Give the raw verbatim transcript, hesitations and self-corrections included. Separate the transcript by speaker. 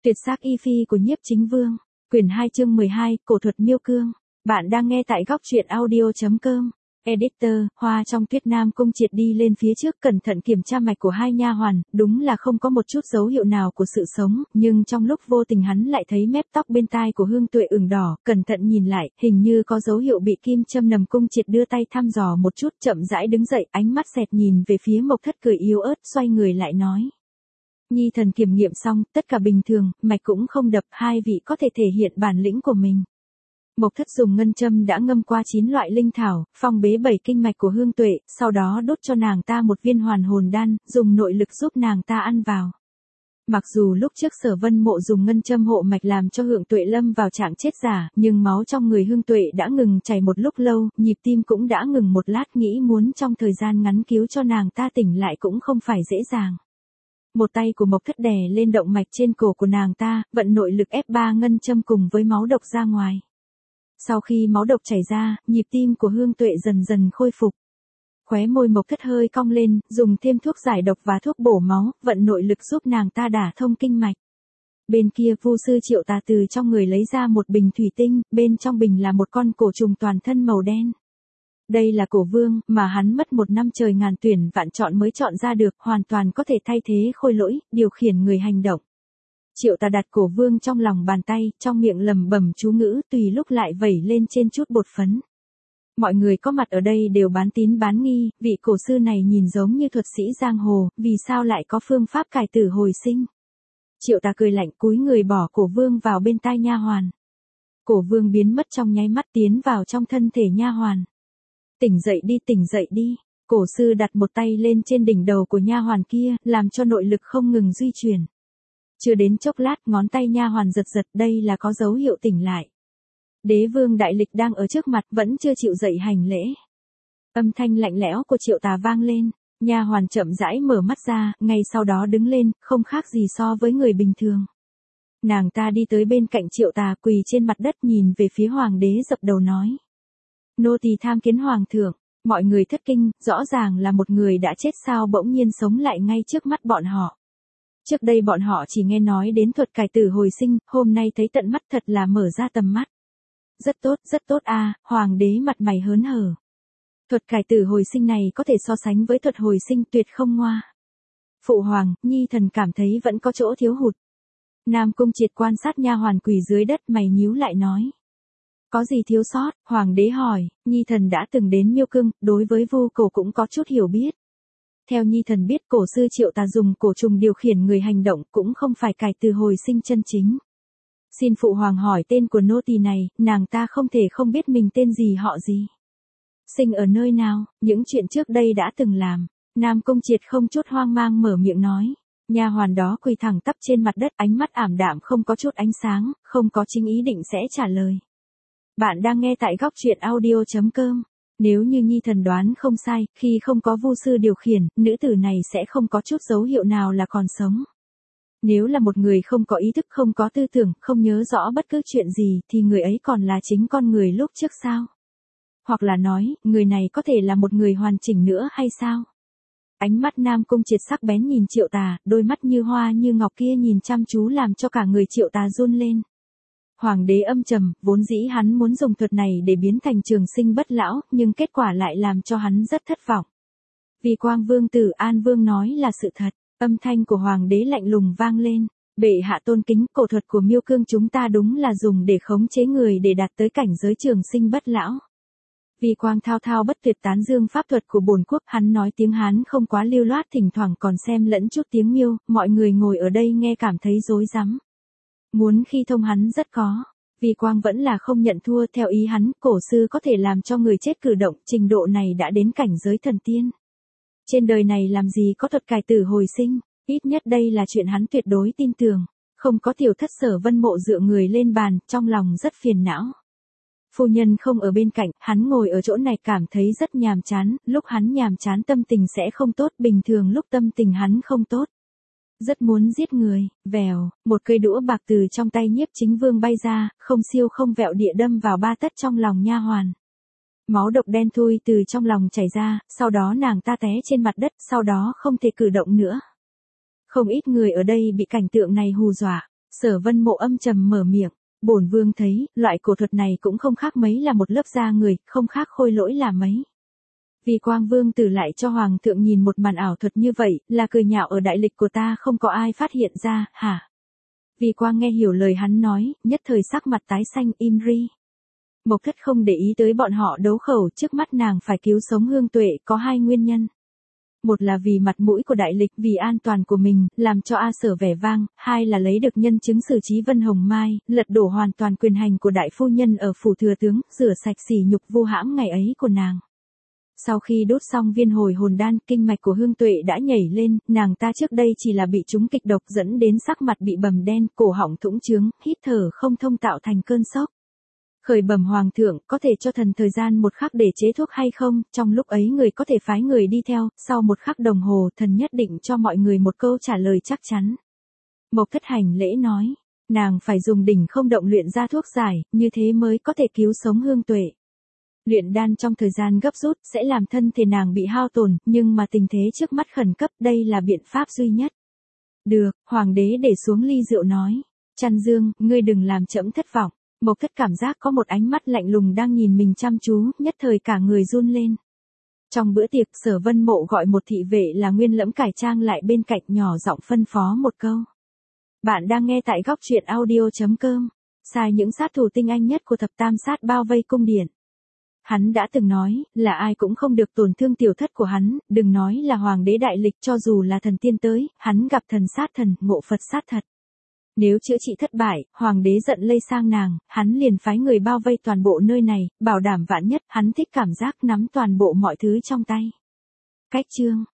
Speaker 1: Tuyệt sắc y phi của Nhiếp Chính Vương, quyển hai chương mười hai, cổ thuật miêu cương. Bạn đang nghe tại góc truyện audio chấm com. Editor, Hoa trong Tuyết Nam Cung Triệt đi lên phía trước cẩn thận kiểm tra mạch của hai nha hoàn, đúng là không có một chút dấu hiệu nào của sự sống, nhưng trong lúc vô tình hắn lại thấy mép tóc bên tai của Hương Tuệ ửng đỏ, cẩn thận nhìn lại, hình như có dấu hiệu bị kim châm. Nằm Cung Triệt đưa tay thăm dò một chút, chậm rãi đứng dậy, ánh mắt xẹt nhìn về phía Mộc Thất cười yếu ớt, xoay người lại nói: Nhi thần kiểm nghiệm xong, tất cả bình thường, mạch cũng không đập, hai vị có thể thể hiện bản lĩnh của mình. Mộc Thất dùng ngân châm đã ngâm qua chín loại linh thảo, phong bế bảy kinh mạch của Hương Tuệ, sau đó đốt cho nàng ta một viên hoàn hồn đan, dùng nội lực giúp nàng ta ăn vào. Mặc dù lúc trước Sở Vân Mộ dùng ngân châm hộ mạch làm cho Hương Tuệ lâm vào trạng chết giả, nhưng máu trong người Hương Tuệ đã ngừng chảy một lúc lâu, nhịp tim cũng đã ngừng một lát, nghĩ muốn trong thời gian ngắn cứu cho nàng ta tỉnh lại cũng không phải dễ dàng. Một tay của Mộc Thất đè lên động mạch trên cổ của nàng ta, vận nội lực ép ba ngân châm cùng với máu độc ra ngoài. Sau khi máu độc chảy ra, nhịp tim của Hương Tuệ dần dần khôi phục. Khóe môi Mộc Thất hơi cong lên, dùng thêm thuốc giải độc và thuốc bổ máu, vận nội lực giúp nàng ta đả thông kinh mạch. Bên kia Vu sư Triệu Tà từ trong người lấy ra một bình thủy tinh, bên trong bình là một con cổ trùng toàn thân màu đen. Đây là cổ vương, mà hắn mất một năm trời ngàn tuyển vạn chọn mới chọn ra được, hoàn toàn có thể thay thế khôi lỗi, điều khiển người hành động. Triệu Tà đặt cổ vương trong lòng bàn tay, trong miệng lẩm bẩm chú ngữ, tùy lúc lại vẩy lên trên chút bột phấn. Mọi người có mặt ở đây đều bán tín bán nghi, vị cổ sư này nhìn giống như thuật sĩ giang hồ, vì sao lại có phương pháp cải tử hồi sinh. Triệu Tà cười lạnh, cúi người bỏ cổ vương vào bên tai nha hoàn. Cổ vương biến mất trong nháy mắt, tiến vào trong thân thể nha hoàn. Tỉnh dậy đi, tỉnh dậy đi. Cổ sư đặt một tay lên trên đỉnh đầu của nha hoàn kia, làm cho nội lực không ngừng duy truyền. Chưa đến chốc lát, ngón tay nha hoàn giật giật, đây là có dấu hiệu tỉnh lại. Đế vương đại lịch đang ở trước mặt, vẫn chưa chịu dậy hành lễ. Âm thanh lạnh lẽo của Triệu Tà vang lên, nha hoàn chậm rãi mở mắt ra, ngay sau đó đứng lên, không khác gì so với người bình thường. Nàng ta đi tới bên cạnh Triệu Tà, quỳ trên mặt đất nhìn về phía hoàng đế, dập đầu nói: Nô tỳ tham kiến hoàng thượng. Mọi người thất kinh, rõ ràng là một người đã chết sao bỗng nhiên sống lại ngay trước mắt bọn họ. Trước đây bọn họ chỉ nghe nói đến thuật cải tử hồi sinh, hôm nay thấy tận mắt thật là mở ra tầm mắt. Rất tốt, rất tốt a, à, hoàng đế mặt mày hớn hở. Thuật cải tử hồi sinh này có thể so sánh với thuật hồi sinh, tuyệt không ngoa. Phụ hoàng, nhi thần cảm thấy vẫn có chỗ thiếu hụt. Nam Cung Triệt quan sát nha hoàn quỳ dưới đất, mày nhíu lại nói: Có gì thiếu sót? Hoàng đế hỏi. Nhi thần đã từng đến Miêu Cương, đối với Vu cổ cũng có chút hiểu biết. Theo Nhi thần biết, cổ sư Triệu Tà dùng cổ trùng điều khiển người hành động, cũng không phải cải tử hồi sinh chân chính. Xin phụ hoàng hỏi tên của nô tỳ này, nàng ta không thể không biết mình tên gì họ gì. Sinh ở nơi nào, những chuyện trước đây đã từng làm. Nam Cung Triệt không chút hoang mang mở miệng nói. Nha hoàn đó quỳ thẳng tắp trên mặt đất, ánh mắt ảm đạm không có chút ánh sáng, không có chính ý định sẽ trả lời. Bạn đang nghe tại góc truyện audio chấm com. Nếu như Nhi thần đoán không sai, khi không có Vu sư điều khiển, nữ tử này sẽ không có chút dấu hiệu nào là còn sống. Nếu là một người không có ý thức, không có tư tưởng, không nhớ rõ bất cứ chuyện gì, thì người ấy còn là chính con người lúc trước sao? Hoặc là nói, người này có thể là một người hoàn chỉnh nữa hay sao? Ánh mắt Nam Cung Triệt sắc bén nhìn Triệu Tà, đôi mắt như hoa như ngọc kia nhìn chăm chú làm cho cả người Triệu Tà run lên. Hoàng đế âm trầm, vốn dĩ hắn muốn dùng thuật này để biến thành trường sinh bất lão, nhưng kết quả lại làm cho hắn rất thất vọng. Vì Quang Vương tử An Vương nói là sự thật, âm thanh của hoàng đế lạnh lùng vang lên. Bệ hạ tôn kính, cổ thuật của Miêu Cương chúng ta đúng là dùng để khống chế người để đạt tới cảnh giới trường sinh bất lão. Vì Quang thao thao bất tuyệt tán dương pháp thuật của bổn quốc, hắn nói tiếng Hán không quá lưu loát, thỉnh thoảng còn xem lẫn chút tiếng Miêu, mọi người ngồi ở đây nghe cảm thấy rối rắm. Muốn khi thông hắn rất có. Vì Quang vẫn là không nhận thua, theo ý hắn, cổ sư có thể làm cho người chết cử động, trình độ này đã đến cảnh giới thần tiên. Trên đời này làm gì có thuật cải tử hồi sinh, ít nhất đây là chuyện hắn tuyệt đối tin tưởng. Không có tiểu thất Sở Vân Mộ dựa người lên bàn, trong lòng rất phiền não. Phu nhân không ở bên cạnh, hắn ngồi ở chỗ này cảm thấy rất nhàm chán, lúc hắn nhàm chán tâm tình sẽ không tốt, bình thường lúc tâm tình hắn không tốt. Rất muốn giết người, vèo, một cây đũa bạc từ trong tay Nhiếp Chính Vương bay ra, không siêu không vẹo địa đâm vào ba tấc trong lòng nha hoàn. Máu độc đen thui từ trong lòng chảy ra, sau đó nàng ta té trên mặt đất, sau đó không thể cử động nữa. Không ít người ở đây bị cảnh tượng này hù dọa. Sở Vân Mộ âm trầm mở miệng, bổn vương thấy, loại cổ thuật này cũng không khác mấy là một lớp da người, không khác khôi lỗi là mấy. Vì Quang Vương Tử lại cho Hoàng thượng nhìn một màn ảo thuật như vậy, là cười nhạo ở đại lịch của ta không có ai phát hiện ra, hả? Vì Quang nghe hiểu lời hắn nói, nhất thời sắc mặt tái xanh im ri. Mộc Thất không để ý tới bọn họ đấu khẩu, trước mắt nàng phải cứu sống Hương Tuệ có hai nguyên nhân. Một là vì mặt mũi của đại lịch, vì an toàn của mình, làm cho A Sở vẻ vang, hai là lấy được nhân chứng xử trí Vân Hồng Mai, lật đổ hoàn toàn quyền hành của đại phu nhân ở phủ thừa tướng, rửa sạch sỉ nhục vu hãm ngày ấy của nàng. Sau khi đốt xong viên hồi hồn đan, kinh mạch của Hương Tuệ đã nhảy lên, nàng ta trước đây chỉ là bị trúng kịch độc dẫn đến sắc mặt bị bầm đen, cổ họng thủng trướng, hít thở không thông tạo thành cơn sốc. Khởi bẩm Hoàng thượng, có thể cho thần thời gian một khắc để chế thuốc hay không, trong lúc ấy người có thể phái người đi theo, sau một khắc đồng hồ thần nhất định cho mọi người một câu trả lời chắc chắn. Mộc Thất hành lễ nói, nàng phải dùng đỉnh không động luyện ra thuốc giải, như thế mới có thể cứu sống Hương Tuệ. Luyện đan trong thời gian gấp rút sẽ làm thân thể nàng bị hao tổn, nhưng mà tình thế trước mắt khẩn cấp đây là biện pháp duy nhất. Được, Hoàng đế để xuống ly rượu nói, Trăn Dương, ngươi đừng làm trẫm thất vọng. Mộc Thất cảm giác có một ánh mắt lạnh lùng đang nhìn mình chăm chú, nhất thời cả người run lên. Trong bữa tiệc, Sở Vân Mộ gọi một thị vệ là Nguyên Lẫm cải trang lại bên cạnh nhỏ giọng phân phó một câu. Bạn đang nghe tại góc truyện audio chấm com, sai những sát thủ tinh anh nhất của thập tam sát bao vây cung điện. Hắn đã từng nói, là ai cũng không được tổn thương tiểu thất của hắn, đừng nói là Hoàng đế đại lịch, cho dù là thần tiên tới, hắn gặp thần sát thần, ngộ Phật sát thật. Nếu chữa trị thất bại, Hoàng đế giận lây sang nàng, hắn liền phái người bao vây toàn bộ nơi này, bảo đảm vạn nhất, hắn thích cảm giác nắm toàn bộ mọi thứ trong tay. Cách chương